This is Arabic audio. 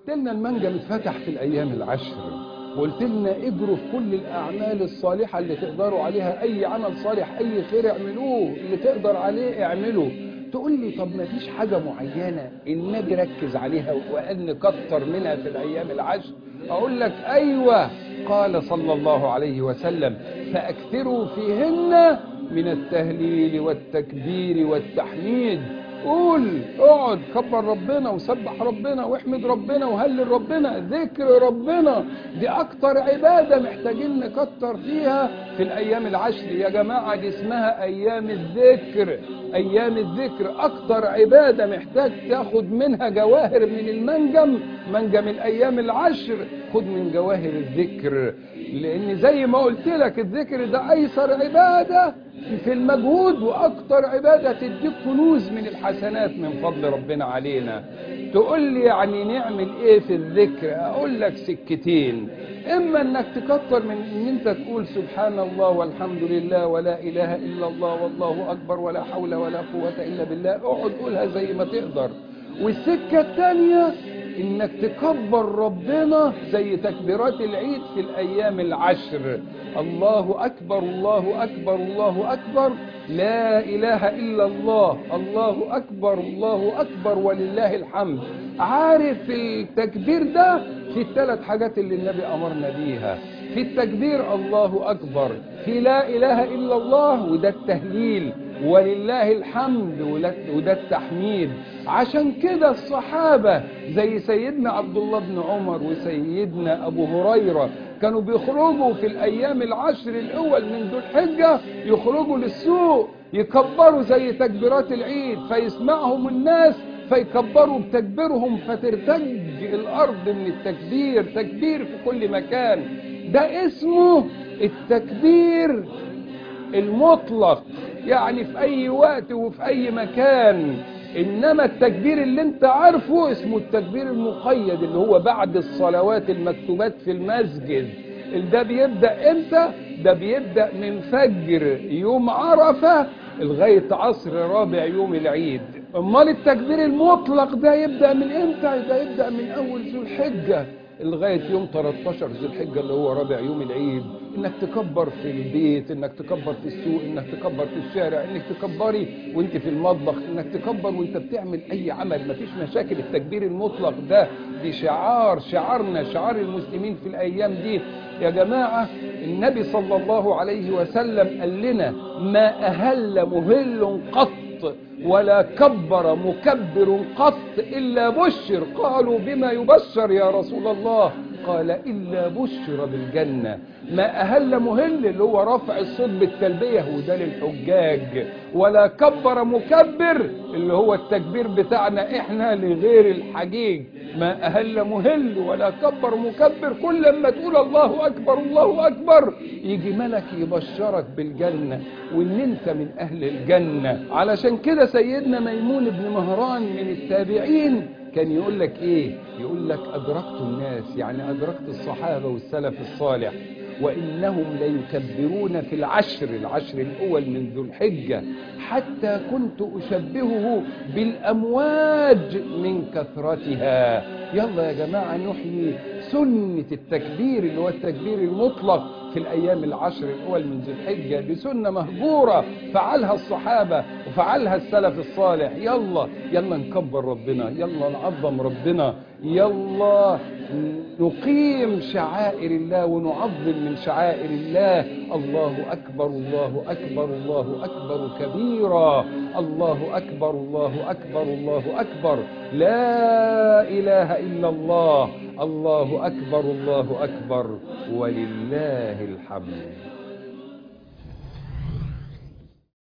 قلت لنا المنجم اتفتح في الأيام العشر، وقلت لنا اجروا في كل الأعمال الصالحة اللي تقدروا عليها، أي عمل صالح أي خير اعملوه، اللي تقدر عليه اعمله. تقول لي طب ما فيش حاجة معينة النبي ركز عليها وقال نكتر منها في الأيام العشر؟ أقول لك أيوة، قال صلى الله عليه وسلم فأكثروا فيهن من التهليل والتكبير والتحميد. قول، اقعد كبر ربنا وسبح ربنا واحمد ربنا وهلل ربنا، ذكر ربنا دي اكتر عبادة محتاجين نكتر فيها في الايام العشر يا جماعة. دي اسمها ايام الذكر، ايام الذكر اكتر عبادة محتاج تاخد منها جواهر من المنجم، منجم الايام العشر. خد من جواهر الذكر، لان زي ما قلت لك الذكر ده ايسر عبادة في المجهود واكتر عبادة تديك كنوز من الحسنات من فضل ربنا علينا. تقول لي يعني نعمل ايه في الذكر؟ اقول لك سكتين. اما انك تكتر من ان انت تقول سبحان الله والحمد لله ولا اله الا الله والله اكبر ولا حول ولا قوة الا بالله، اقعد قولها زي ما تقدر. والسكة التانية انك تكبر ربنا زي تكبيرات العيد في الايام العشر، الله اكبر الله اكبر الله اكبر لا اله الا الله، الله اكبر الله اكبر ولله الحمد. عارف التكبير ده في الثلاث حاجات اللي النبي امرنا بيها، في التكبير الله اكبر، في لا اله الا الله وده التهليل، ولله الحمد وده التحميد. عشان كده الصحابة زي سيدنا عبد الله بن عمر وسيدنا أبو هريرة كانوا بيخرجوا في الأيام العشر الأول من ذو الحجة، يخرجوا للسوق يكبروا زي تكبيرات العيد، فيسمعهم الناس فيكبروا بتكبيرهم فترتج الأرض من التكبير، تكبير في كل مكان. ده اسمه التكبير المطلق، يعني في أي وقت وفي أي مكان. إنما التكبير اللي انت عارفه اسمه التكبير المقيد، اللي هو بعد الصلوات المكتوبات في المسجد. ده بيبدأ امتى؟ ده بيبدأ من فجر يوم عرفة لغاية عصر رابع يوم العيد. امال التكبير المطلق ده يبدأ من امتى؟ ده يبدأ من اول ذو الحجة لغاية يوم 13 ذو الحجة اللي هو رابع يوم العيد. انك تكبر في البيت، انك تكبر في السوق، انك تكبر في الشارع، انك تكبري وانت في المطبخ، انك تكبر وانت بتعمل اي عمل، مفيش مشاكل. التكبير المطلق ده دي شعارنا، شعار المسلمين في الايام دي يا جماعة. النبي صلى الله عليه وسلم قال لنا ما اهل مهل قط ولا كبر مكبر قط إلا بشر. قالوا بما يبشر يا رسول الله؟ قال إلا بشر بالجنة. ما أهل مهل اللي هو رفع الصوت بالتلبية وده للحجاج، ولا كبر مكبر اللي هو التكبير بتاعنا احنا لغير الحجيج. ما أهل مهل ولا كبر مكبر، كل ما تقول الله أكبر الله أكبر يجي ملك يبشرك بالجنة وإن أنت من أهل الجنة. علشان كده سيدنا ميمون بن مهران من التابعين كان يقول لك إيه؟ يقول لك أدركت الناس، يعني أدركت الصحابة والسلف الصالح، وإنهم ليكبرون في العشر الأول من ذو الحجة حتى كنت أشبهه بالأمواج من كثرتها. يلا يا جماعة نحيي سنة التكبير اللي هو التكبير المطلق في الأيام العشر الأول من ذو الحجة. دي سنة مهجورة فعلها الصحابة وفعلها السلف الصالح. يلا نكبر ربنا، يلا نعظم ربنا، يلا نقيم شعائر الله ونعظم من شعائر الله. الله أكبر الله أكبر الله أكبر كبيرا، الله أكبر الله أكبر الله أكبر لا إله إلا الله، الله أكبر الله أكبر ولله الحمد.